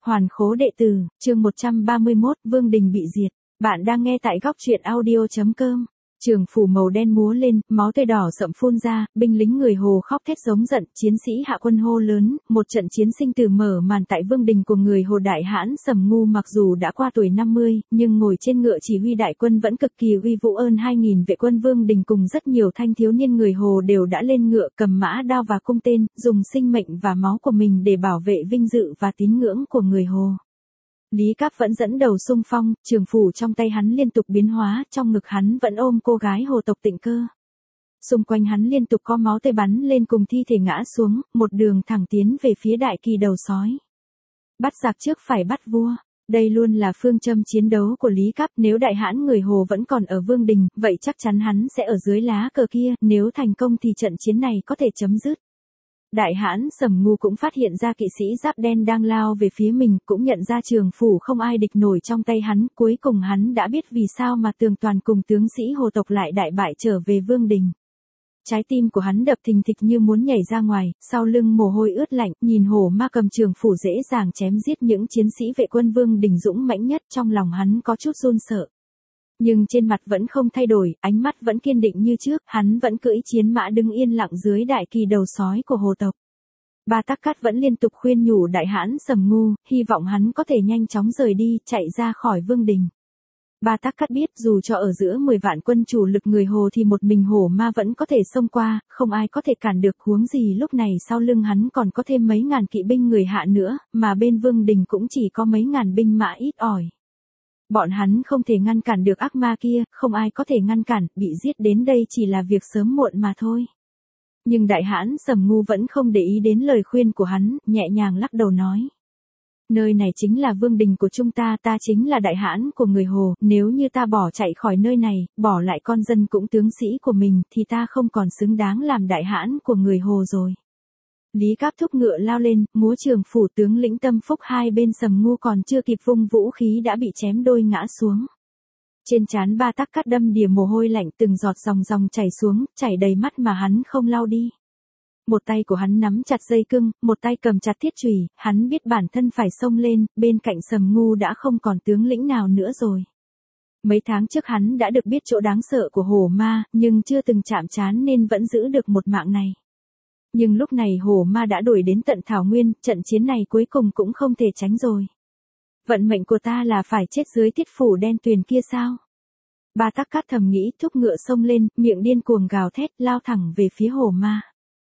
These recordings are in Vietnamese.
Hoàn khố đệ tử, chương 131, Vương Đình bị diệt. Bạn đang nghe tại góc truyện audio.com. Trường phủ màu đen múa lên, máu tươi đỏ sậm phun ra, binh lính người Hồ khóc thét giống giận, chiến sĩ hạ quân hô lớn, một trận chiến sinh tử mở màn tại Vương Đình của người Hồ. Đại hãn Sầm Ngu mặc dù đã qua tuổi 50, nhưng ngồi trên ngựa chỉ huy đại quân vẫn cực kỳ uy vũ. 2000 vệ quân Vương Đình cùng rất nhiều thanh thiếu niên người Hồ đều đã lên ngựa, cầm mã đao và cung tên, dùng sinh mệnh và máu của mình để bảo vệ vinh dự và tín ngưỡng của người Hồ. Lý Cáp vẫn dẫn đầu xung phong, trường phủ trong tay hắn liên tục biến hóa, trong ngực hắn vẫn ôm cô gái Hồ tộc Tịnh Cơ. Xung quanh hắn liên tục có máu tươi bắn lên cùng thi thể ngã xuống, một đường thẳng tiến về phía đại kỳ đầu sói. Bắt giặc trước phải bắt vua. Đây luôn là phương châm chiến đấu của Lý Cáp. Nếu đại hãn người Hồ vẫn còn ở Vương Đình, vậy chắc chắn hắn sẽ ở dưới lá cờ kia, nếu thành công thì trận chiến này có thể chấm dứt. Đại hãn Sầm Ngu cũng phát hiện ra kỵ sĩ giáp đen đang lao về phía mình, cũng nhận ra trường phủ không ai địch nổi trong tay hắn, cuối cùng hắn đã biết vì sao mà Tường Toàn cùng tướng sĩ Hồ tộc lại đại bại trở về Vương Đình. Trái tim của hắn đập thình thịch như muốn nhảy ra ngoài, sau lưng mồ hôi ướt lạnh, nhìn Hổ Ma cầm trường phủ dễ dàng chém giết những chiến sĩ vệ quân Vương Đình dũng mãnh nhất, trong lòng hắn có chút run sợ. Nhưng trên mặt vẫn không thay đổi, ánh mắt vẫn kiên định như trước, hắn vẫn cưỡi chiến mã đứng yên lặng dưới đại kỳ đầu sói của Hồ tộc. Ba Tắc Cát vẫn liên tục khuyên nhủ đại hãn Sầm Ngu, hy vọng hắn có thể nhanh chóng rời đi, chạy ra khỏi Vương Đình. Ba Tắc Cát biết dù cho ở giữa 10 vạn quân chủ lực người Hồ thì một mình Hổ Ma vẫn có thể xông qua, không ai có thể cản được, huống gì lúc này sau lưng hắn còn có thêm mấy ngàn kỵ binh người Hạ nữa, mà bên Vương Đình cũng chỉ có mấy ngàn binh mã ít ỏi. Bọn hắn không thể ngăn cản được ác ma kia, không ai có thể ngăn cản, bị giết đến đây chỉ là việc sớm muộn mà thôi. Nhưng đại hãn Sầm Ngu vẫn không để ý đến lời khuyên của hắn, nhẹ nhàng lắc đầu nói. Nơi này chính là Vương Đình của chúng ta, ta chính là đại hãn của người Hồ, nếu như ta bỏ chạy khỏi nơi này, bỏ lại con dân cũng tướng sĩ của mình, thì ta không còn xứng đáng làm đại hãn của người Hồ rồi. Lý Cáp thúc ngựa lao lên, múa trường phủ. Tướng lĩnh Tâm Phúc hai bên Sầm Ngu còn chưa kịp vung vũ khí đã bị chém đôi ngã xuống. Trên trán Ba Tắc Cát đâm đìa mồ hôi lạnh, từng giọt dòng dòng chảy xuống, chảy đầy mắt mà hắn không lau đi. Một tay của hắn nắm chặt dây cưng, một tay cầm chặt thiết chùy, hắn biết bản thân phải xông lên, bên cạnh Sầm Ngu đã không còn tướng lĩnh nào nữa rồi. Mấy tháng trước hắn đã được biết chỗ đáng sợ của Hổ Ma, nhưng chưa từng chạm trán nên vẫn giữ được một mạng này. Nhưng lúc này Hổ Ma đã đuổi đến tận Thảo Nguyên, trận chiến này cuối cùng cũng không thể tránh rồi. Vận mệnh của ta là phải chết dưới thiết phủ đen tuyền kia sao? Ba Tắc Cát thầm nghĩ, thúc ngựa xông lên, miệng điên cuồng gào thét, lao thẳng về phía Hổ Ma.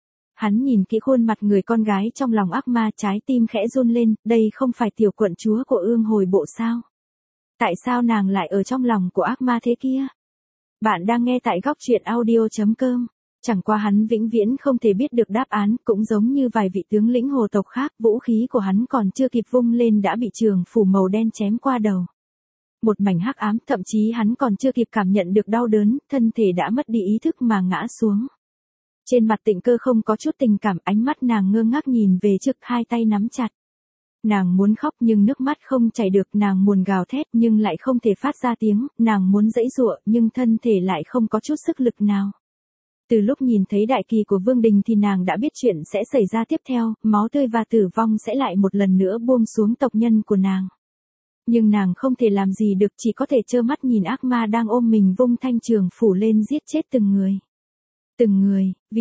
Hắn nhìn kỹ khuôn mặt người con gái trong lòng ác ma, trái tim khẽ run lên, đây không phải tiểu quận chúa của Ương Hồi Bộ sao? Tại sao nàng lại ở trong lòng của ác ma thế kia? Bạn đang nghe tại góc truyện audio.com. Chẳng qua hắn vĩnh viễn không thể biết được đáp án, cũng giống như vài vị tướng lĩnh Hồ tộc khác, vũ khí của hắn còn chưa kịp vung lên đã bị trường phủ màu đen chém qua đầu. Một mảnh hắc ám, thậm chí hắn còn chưa kịp cảm nhận được đau đớn, thân thể đã mất đi ý thức mà ngã xuống. Trên mặt Tịnh Cơ không có chút tình cảm, ánh mắt nàng ngơ ngác nhìn về trước, hai tay nắm chặt. Nàng muốn khóc nhưng nước mắt không chảy được, nàng muốn gào thét nhưng lại không thể phát ra tiếng, nàng muốn giãy giụa nhưng thân thể lại không có chút sức lực nào. Từ lúc nhìn thấy đại kỳ của Vương Đình thì nàng đã biết chuyện sẽ xảy ra tiếp theo, máu tươi và tử vong sẽ lại một lần nữa buông xuống tộc nhân của nàng. Nhưng nàng không thể làm gì được, chỉ có thể trơ mắt nhìn ác ma đang ôm mình vung thanh trường phủ lên giết chết từng người. Từng người,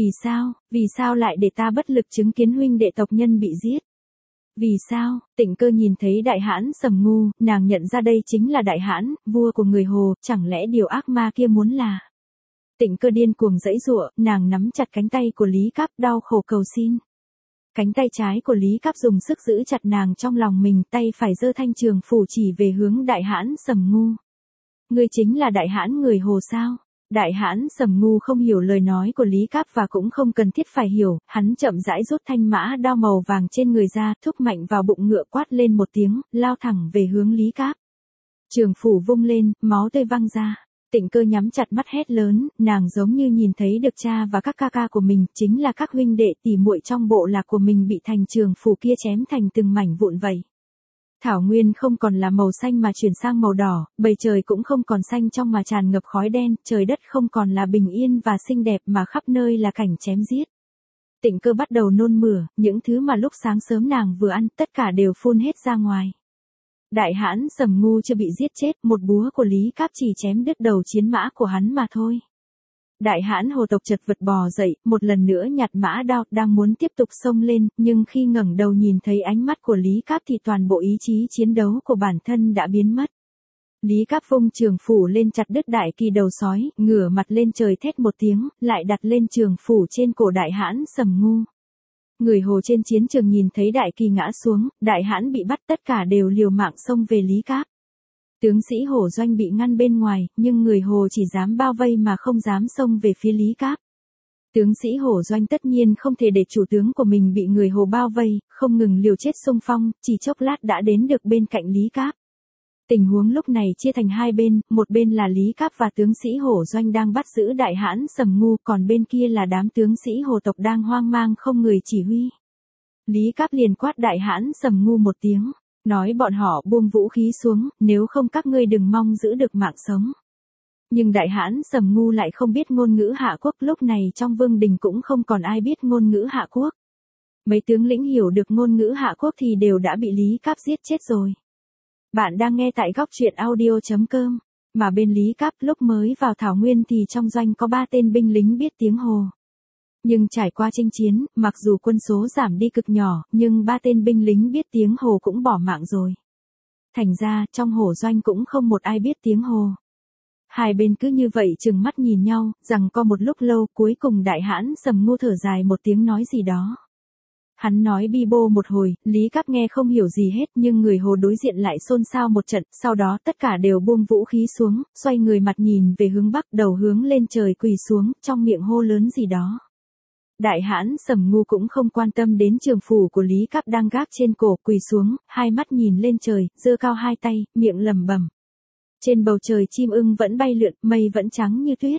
vì sao lại để ta bất lực chứng kiến huynh đệ tộc nhân bị giết? Vì sao? Tịnh Cơ nhìn thấy đại hãn Sầm Ngu, nàng nhận ra đây chính là đại hãn, vua của người Hồ, chẳng lẽ điều ác ma kia muốn là... Tịnh Cơ điên cuồng giãy giụa, nàng nắm chặt cánh tay của Lý Cáp, đau khổ cầu xin. Cánh tay trái của Lý Cáp dùng sức giữ chặt nàng trong lòng mình, tay phải giơ thanh trường phủ chỉ về hướng đại hãn Sầm Ngu. Ngươi chính là đại hãn người Hồ sao? Đại hãn Sầm Ngu không hiểu lời nói của Lý Cáp và cũng không cần thiết phải hiểu, hắn chậm rãi rút thanh mã đao màu vàng trên người ra, thúc mạnh vào bụng ngựa, quát lên một tiếng, lao thẳng về hướng Lý Cáp. Trường phủ vung lên, máu tươi văng ra. Tịnh Cơ nhắm chặt mắt hét lớn, nàng giống như nhìn thấy được cha và các ca ca của mình, chính là các huynh đệ tỉ muội trong bộ lạc của mình bị thành trường phủ kia chém thành từng mảnh vụn vậy. Thảo Nguyên không còn là màu xanh mà chuyển sang màu đỏ, bầu trời cũng không còn xanh trong mà tràn ngập khói đen, trời đất không còn là bình yên và xinh đẹp mà khắp nơi là cảnh chém giết. Tịnh Cơ bắt đầu nôn mửa, những thứ mà lúc sáng sớm nàng vừa ăn tất cả đều phun hết ra ngoài. Đại hãn Sầm Ngu chưa bị giết chết, một búa của Lý Cáp chỉ chém đứt đầu chiến mã của hắn mà thôi. Đại hãn Hồ tộc chật vật bò dậy, một lần nữa nhặt mã đao, đang muốn tiếp tục xông lên, nhưng khi ngẩng đầu nhìn thấy ánh mắt của Lý Cáp thì toàn bộ ý chí chiến đấu của bản thân đã biến mất. Lý Cáp vung trường phủ lên chặt đứt đại kỳ đầu sói, ngửa mặt lên trời thét một tiếng, lại đặt lên trường phủ trên cổ đại hãn Sầm Ngu. Người Hồ trên chiến trường nhìn thấy đại kỳ ngã xuống, đại hãn bị bắt, tất cả đều liều mạng xông về Lý Cáp. Tướng sĩ Hổ doanh bị ngăn bên ngoài, nhưng người Hồ chỉ dám bao vây mà không dám xông về phía Lý Cáp. Tướng sĩ Hổ doanh tất nhiên không thể để chủ tướng của mình bị người Hồ bao vây, không ngừng liều chết xung phong, chỉ chốc lát đã đến được bên cạnh Lý Cáp. Tình huống lúc này chia thành hai bên, một bên là Lý Cáp và tướng sĩ Hổ doanh đang bắt giữ đại hãn Sầm Ngu, còn bên kia là đám tướng sĩ Hồ tộc đang hoang mang không người chỉ huy. Lý Cáp liền quát đại hãn Sầm Ngu một tiếng, nói bọn họ buông vũ khí xuống, nếu không các ngươi đừng mong giữ được mạng sống. Nhưng đại hãn Sầm Ngu lại không biết ngôn ngữ Hạ Quốc, lúc này trong vương đình cũng không còn ai biết ngôn ngữ Hạ Quốc. Mấy tướng lĩnh hiểu được ngôn ngữ Hạ Quốc thì đều đã bị Lý Cáp giết chết rồi. Bạn đang nghe tại góc truyện audio.com, mà bên Lý Cáp lúc mới vào Thảo Nguyên thì trong doanh có 3 tên binh lính biết tiếng Hồ. Nhưng trải qua chinh chiến, mặc dù quân số giảm đi cực nhỏ, nhưng 3 tên binh lính biết tiếng Hồ cũng bỏ mạng rồi. Thành ra, trong Hồ doanh cũng không một ai biết tiếng Hồ. Hai bên cứ như vậy trừng mắt nhìn nhau, rằng có một lúc lâu, cuối cùng đại hãn Sầm Ngu thở dài một tiếng nói gì đó. Hắn nói bi bô một hồi, Lý Cáp nghe không hiểu gì hết, nhưng người Hồ đối diện lại xôn xao một trận, sau đó tất cả đều buông vũ khí xuống, xoay người mặt nhìn về hướng bắc, đầu hướng lên trời quỳ xuống, trong miệng hô lớn gì đó. Đại hãn Sầm Ngu cũng không quan tâm đến trường phủ của Lý Cáp đang gác trên cổ, quỳ xuống, hai mắt nhìn lên trời, giơ cao hai tay, miệng lẩm bẩm. Trên bầu trời chim ưng vẫn bay lượn, mây vẫn trắng như tuyết.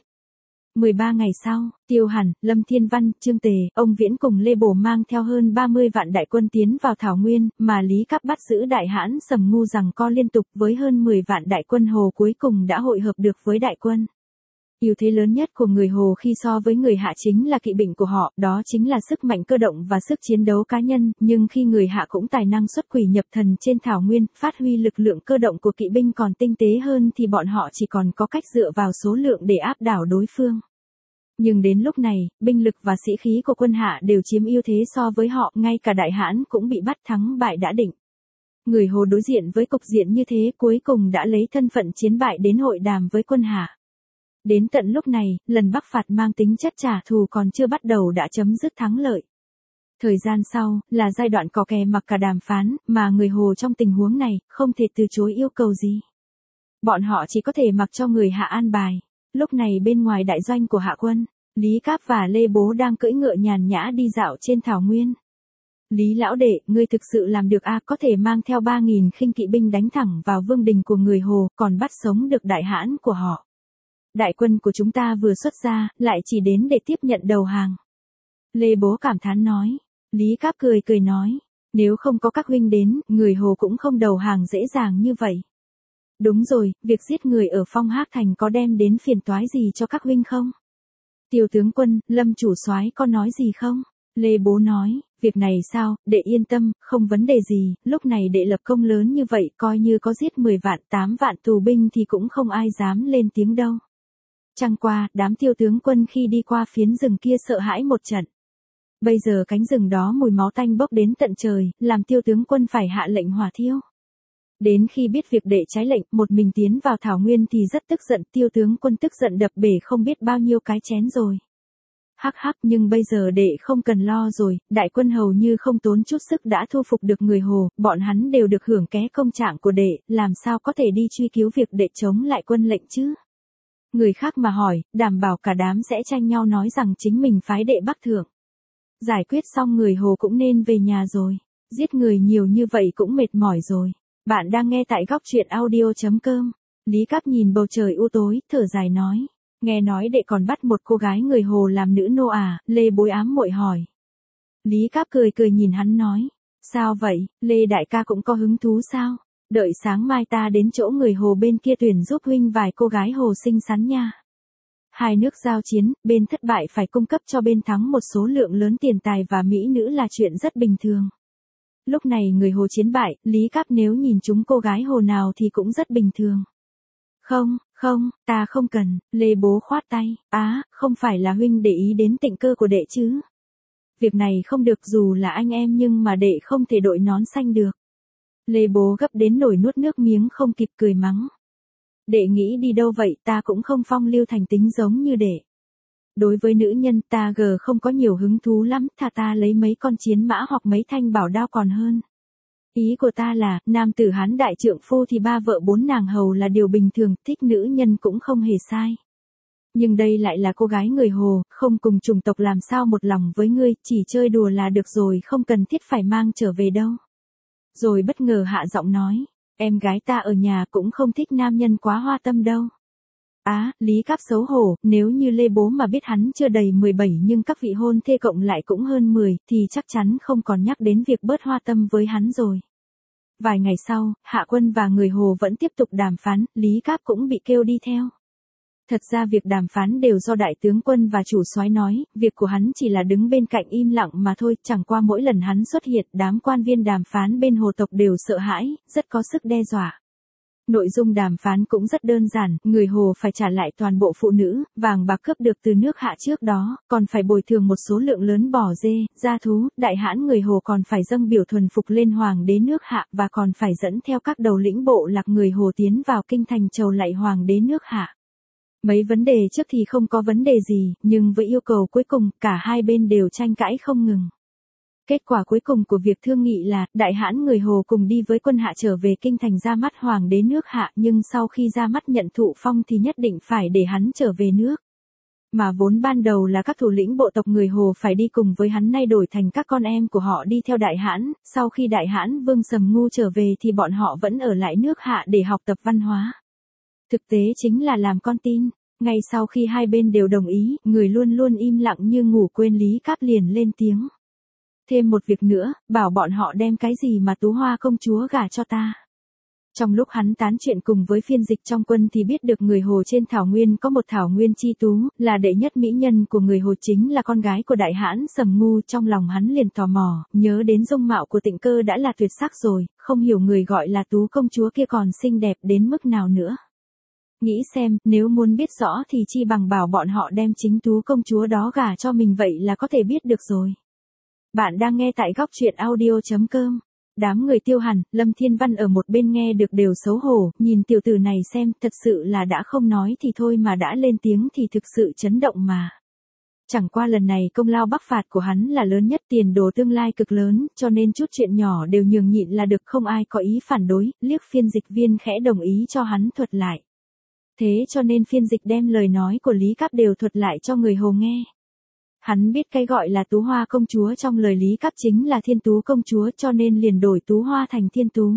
13 ngày sau, Tiêu Hàn, Lâm Thiên Văn, Trương Tề, ông Viễn cùng Lê Bổ mang theo hơn 30 vạn đại quân tiến vào Thảo Nguyên, mà Lý Cáp bắt giữ đại hãn Sầm Ngu giằng co liên tục với hơn 10 vạn đại quân Hồ cuối cùng đã hội hợp được với đại quân. Ưu thế lớn nhất của người Hồ khi so với người Hạ chính là kỵ binh của họ, đó chính là sức mạnh cơ động và sức chiến đấu cá nhân, nhưng khi người Hạ cũng tài năng xuất quỷ nhập thần trên Thảo Nguyên, phát huy lực lượng cơ động của kỵ binh còn tinh tế hơn thì bọn họ chỉ còn có cách dựa vào số lượng để áp đảo đối phương. Nhưng đến lúc này, binh lực và sĩ khí của quân Hạ đều chiếm ưu thế so với họ, ngay cả đại hãn cũng bị bắt, thắng bại đã định. Người Hồ đối diện với cục diện như thế cuối cùng đã lấy thân phận chiến bại đến hội đàm với quân Hạ. Đến tận lúc này, lần Bắc phạt mang tính chất trả thù còn chưa bắt đầu đã chấm dứt thắng lợi. Thời gian sau, là giai đoạn cò kè mặc cả đàm phán, mà người Hồ trong tình huống này, không thể từ chối yêu cầu gì. Bọn họ chỉ có thể mặc cho người Hạ an bài. Lúc này bên ngoài đại doanh của Hạ quân, Lý Cáp và Lê Bố đang cưỡi ngựa nhàn nhã đi dạo trên Thảo Nguyên. Lý lão đệ, ngươi thực sự làm được à, có thể mang theo 3.000 khinh kỵ binh đánh thẳng vào vương đình của người Hồ, còn bắt sống được đại hãn của họ. Đại quân của chúng ta vừa xuất ra, lại chỉ đến để tiếp nhận đầu hàng. Lê Bố cảm thán nói. Lý Cáp cười cười nói, nếu không có các huynh đến, người Hồ cũng không đầu hàng dễ dàng như vậy. Đúng rồi, việc giết người ở Phong Hác Thành có đem đến phiền toái gì cho các huynh không? Tiêu tướng quân, Lâm chủ soái có nói gì không? Lê Bố nói, việc này sao, đệ yên tâm, không vấn đề gì, lúc này đệ lập công lớn như vậy, coi như có giết 10 vạn, 8 vạn tù binh thì cũng không ai dám lên tiếng đâu. Chẳng qua, đám Tiêu tướng quân khi đi qua phiến rừng kia sợ hãi một trận. Bây giờ cánh rừng đó mùi máu tanh bốc đến tận trời, làm Tiêu tướng quân phải hạ lệnh hỏa thiêu. Đến khi biết việc đệ trái lệnh, một mình tiến vào Thảo Nguyên thì rất tức giận, Tiêu tướng quân tức giận đập bể không biết bao nhiêu cái chén rồi. Hắc hắc, nhưng bây giờ đệ không cần lo rồi, đại quân hầu như không tốn chút sức đã thu phục được người Hồ, bọn hắn đều được hưởng ké công trạng của đệ, làm sao có thể đi truy cứu việc đệ chống lại quân lệnh chứ? Người khác mà hỏi, đảm bảo cả đám sẽ tranh nhau nói rằng chính mình phái đệ Bắc thượng. Giải quyết xong người Hồ cũng nên về nhà rồi, giết người nhiều như vậy cũng mệt mỏi rồi. Bạn đang nghe tại góc truyện audio.com. Lý Cáp nhìn bầu trời u tối, thở dài nói. Nghe nói đệ còn bắt một cô gái người Hồ làm nữ nô à, Lê Bối ám muội hỏi. Lý Cáp cười cười nhìn hắn nói. Sao vậy, Lê đại ca cũng có hứng thú sao? Đợi sáng mai ta đến chỗ người Hồ bên kia tuyển giúp huynh vài cô gái Hồ xinh xắn nha. Hai nước giao chiến, bên thất bại phải cung cấp cho bên thắng một số lượng lớn tiền tài và mỹ nữ là chuyện rất bình thường. Lúc này người Hồ chiến bại, Lý Cáp nếu nhìn chúng cô gái Hồ nào thì cũng rất bình thường. Không, ta không cần, Lê Bố khoát tay, không phải là huynh để ý đến Tịnh Cơ của đệ chứ. Việc này không được, dù là anh em nhưng mà đệ không thể đội nón xanh được. Lê Bố gấp đến nổi nuốt nước miếng không kịp cười mắng. Đệ nghĩ đi đâu vậy, ta cũng không phong lưu thành tính giống như đệ. Đối với nữ nhân ta không có nhiều hứng thú lắm, thà ta lấy mấy con chiến mã hoặc mấy thanh bảo đao còn hơn. Ý của ta là, nam tử Hán đại trượng phu thì 3 vợ 4 nàng hầu là điều bình thường, thích nữ nhân cũng không hề sai. Nhưng đây lại là cô gái người Hồ, không cùng chủng tộc làm sao một lòng với ngươi, chỉ chơi đùa là được rồi, không cần thiết phải mang trở về đâu. Rồi bất ngờ hạ giọng nói, em gái ta ở nhà cũng không thích nam nhân quá hoa tâm đâu. Lý Cáp xấu hổ, nếu như Lê Bố mà biết hắn chưa đầy 17 nhưng các vị hôn thê cộng lại cũng hơn 10, thì chắc chắn không còn nhắc đến việc bớt hoa tâm với hắn rồi. Vài ngày sau, Hạ Quân và người Hồ vẫn tiếp tục đàm phán, Lý Cáp cũng bị kêu đi theo. Thật ra việc đàm phán đều do đại tướng quân và chủ soái nói, việc của hắn chỉ là đứng bên cạnh im lặng mà thôi, chẳng qua mỗi lần hắn xuất hiện, đám quan viên đàm phán bên Hồ tộc đều sợ hãi, rất có sức đe dọa. Nội dung đàm phán cũng rất đơn giản, người Hồ phải trả lại toàn bộ phụ nữ, vàng bạc cướp được từ nước Hạ trước đó, còn phải bồi thường một số lượng lớn bò dê, gia thú, đại hãn người Hồ còn phải dâng biểu thuần phục lên hoàng đế nước Hạ và còn phải dẫn theo các đầu lĩnh bộ lạc người Hồ tiến vào kinh thành chầu lạy hoàng đế nước Hạ. Mấy vấn đề trước thì không có vấn đề gì, nhưng với yêu cầu cuối cùng, cả hai bên đều tranh cãi không ngừng. Kết quả cuối cùng của việc thương nghị là, đại hãn người Hồ cùng đi với quân Hạ trở về kinh thành ra mắt hoàng đế nước Hạ, nhưng sau khi ra mắt nhận thụ phong thì nhất định phải để hắn trở về nước. Mà vốn ban đầu là các thủ lĩnh bộ tộc người Hồ phải đi cùng với hắn nay đổi thành các con em của họ đi theo đại hãn, sau khi đại hãn Vương Sầm Ngu trở về thì bọn họ vẫn ở lại nước Hạ để học tập văn hóa. Thực tế chính là làm con tin. Ngay sau khi hai bên đều đồng ý, người luôn luôn im lặng như ngủ quên Lý Cáp liền lên tiếng. Thêm một việc nữa, bảo bọn họ đem cái gì mà Tú Hoa công chúa gả cho ta. Trong lúc hắn tán chuyện cùng với phiên dịch trong quân thì biết được người Hồ trên Thảo Nguyên có một Thảo Nguyên chi tú, là đệ nhất mỹ nhân của người Hồ chính là con gái của đại hãn Sầm Ngu. Trong lòng hắn liền tò mò, nhớ đến dung mạo của Tịnh Cơ đã là tuyệt sắc rồi, không hiểu người gọi là Tú công chúa kia còn xinh đẹp đến mức nào nữa. Nghĩ xem, nếu muốn biết rõ thì chi bằng bảo bọn họ đem chính Tú công chúa đó gả cho mình, vậy là có thể biết được rồi. Bạn đang nghe tại góc truyện audio.com. Đám người Tiêu Hàn, Lâm Thiên Văn ở một bên nghe được đều xấu hổ, nhìn tiểu tử này xem, thật sự là đã không nói thì thôi mà đã lên tiếng thì thực sự chấn động mà. Chẳng qua lần này công lao bắc phạt của hắn là lớn nhất, tiền đồ tương lai cực lớn, cho nên chút chuyện nhỏ đều nhường nhịn là được, không ai có ý phản đối, liếc phiên dịch viên khẽ đồng ý cho hắn thuật lại. Thế cho nên phiên dịch đem lời nói của Lý Cáp đều thuật lại cho người Hồ nghe. Hắn biết cái gọi là Tú Hoa công chúa trong lời Lý Cáp chính là Thiên Tú công chúa, cho nên liền đổi Tú Hoa thành Thiên Tú.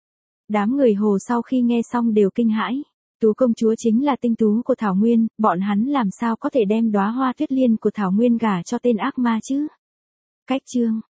Đám người Hồ sau khi nghe xong đều kinh hãi. Tú công chúa chính là tinh tú của Thảo Nguyên, bọn hắn làm sao có thể đem đóa hoa tuyết liên của Thảo Nguyên gả cho tên ác ma chứ? Cách chương